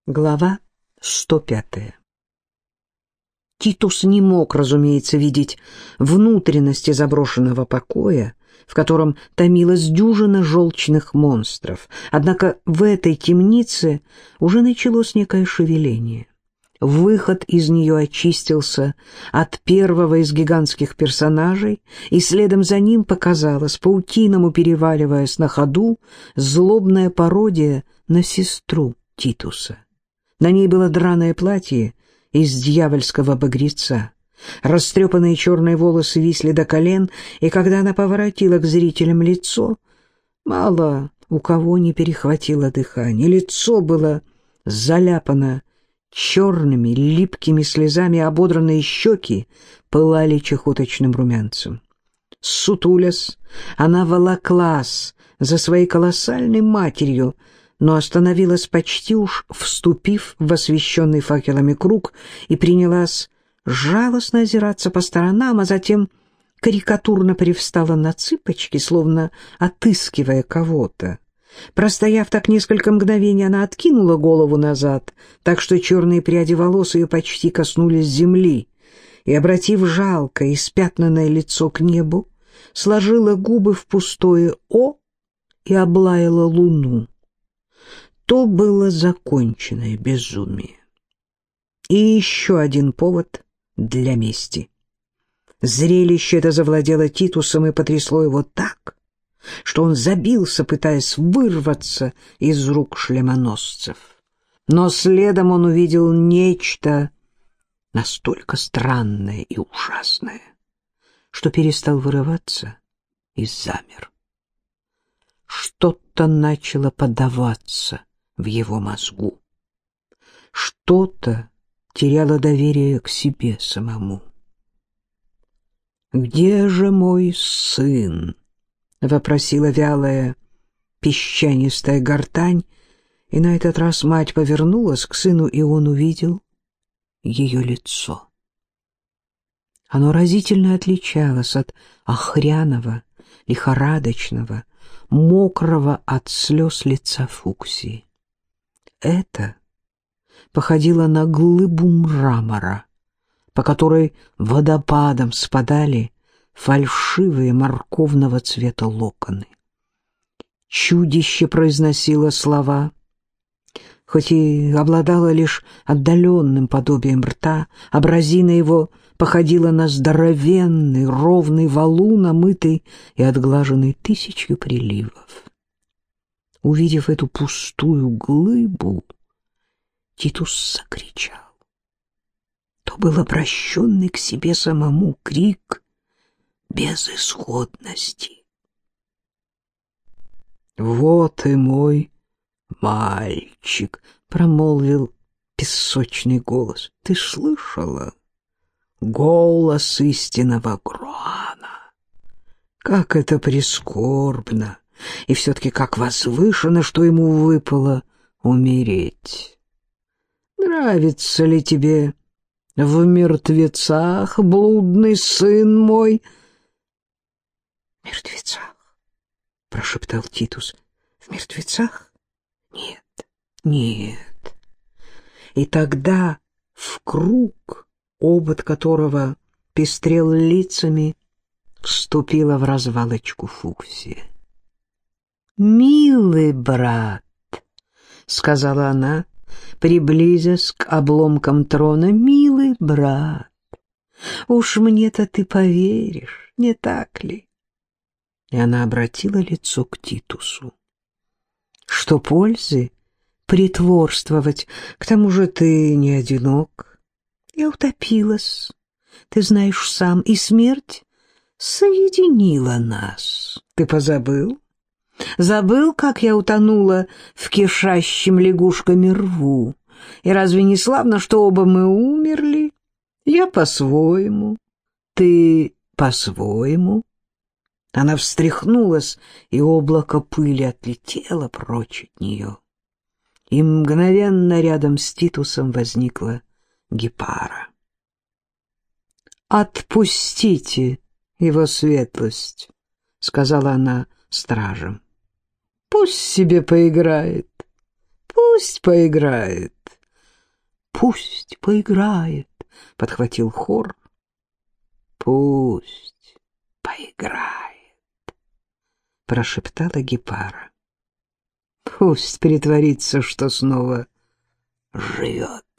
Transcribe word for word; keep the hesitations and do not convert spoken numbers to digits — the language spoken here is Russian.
Глава сто пятая. Титус не мог, разумеется, видеть внутренности заброшенного покоя, в котором томилась дюжина желчных монстров. Однако в этой темнице уже началось некое шевеление. Выход из нее очистился от первого из гигантских персонажей, и следом за ним показалась, паутиному переваливаясь на ходу, злобная пародия на сестру Титуса. На ней было драное платье из дьявольского багряца. Растрепанные черные волосы висли до колен, и когда она поворотила к зрителям лицо, мало у кого не перехватило дыхание. Лицо было заляпано черными липкими слезами, ободранные щеки пылали чахоточным румянцем. Сутулясь, она волоклась за своей колоссальной матерью, но остановилась почти уж вступив в освещенный факелами круг и принялась жалостно озираться по сторонам, а затем карикатурно привстала на цыпочки, словно отыскивая кого-то. Простояв так несколько мгновений, она откинула голову назад, так что черные пряди волос ее почти коснулись земли, и, обратив жалкое, испятнанное лицо к небу, сложила губы в пустое «О» и облаяла луну. То было законченное безумие. И еще один повод для мести. Зрелище это завладело Титусом и потрясло его так, что он забился, пытаясь вырваться из рук шлемоносцев. Но следом он увидел нечто настолько странное и ужасное, что перестал вырываться и замер. Что-то начало поддаваться в его мозгу. Что-то теряло доверие к себе самому. «Где же мой сын?» — вопросила вялая песчанистая гортань, и на этот раз мать повернулась к сыну, и он увидел ее лицо. Оно разительно отличалось от охряного, лихорадочного, мокрого от слез лица Фуксии. Это походило на глыбу мрамора, по которой водопадом спадали фальшивые морковного цвета локоны. Чудище произносило слова, хоть и обладало лишь отдаленным подобием рта, образина его походила на здоровенный ровный валун, омытый и отглаженный тысячью приливов. Увидев эту пустую глыбу, Титус закричал. То был обращенный к себе самому крик безысходности. «Вот и мой мальчик», — промолвил песочный голос. «Ты слышала? Голос истинного Гроана. Как это прискорбно, и все-таки как возвышенно, что ему выпало умереть. Нравится ли тебе в мертвецах, блудный сын мой?» «В мертвецах?» — прошептал Титус. «В мертвецах? Нет, нет». И тогда в круг, обод которого пестрел лицами, вступила в развалочку Фуксия. «Милый брат», — сказала она, приблизясь к обломкам трона, — «милый брат, уж мне-то ты поверишь, не так ли?» И она обратила лицо к Титусу. «Что пользы притворствовать? К тому же ты не одинок. Я утопилась, ты знаешь сам, и смерть соединила нас. Ты позабыл? Забыл, как я утонула в кишащем лягушками рву? И разве не славно, что оба мы умерли? Я по-своему, ты по-своему». Она встряхнулась, и облако пыли отлетело прочь от нее. И мгновенно рядом с Титусом возникла Гепара. «Отпустите его светлость», — сказала она стражам. «Пусть себе поиграет, пусть поиграет. «Пусть поиграет», — подхватил хор. «Пусть поиграет», — прошептала Гепара. «Пусть притворится, что снова живет».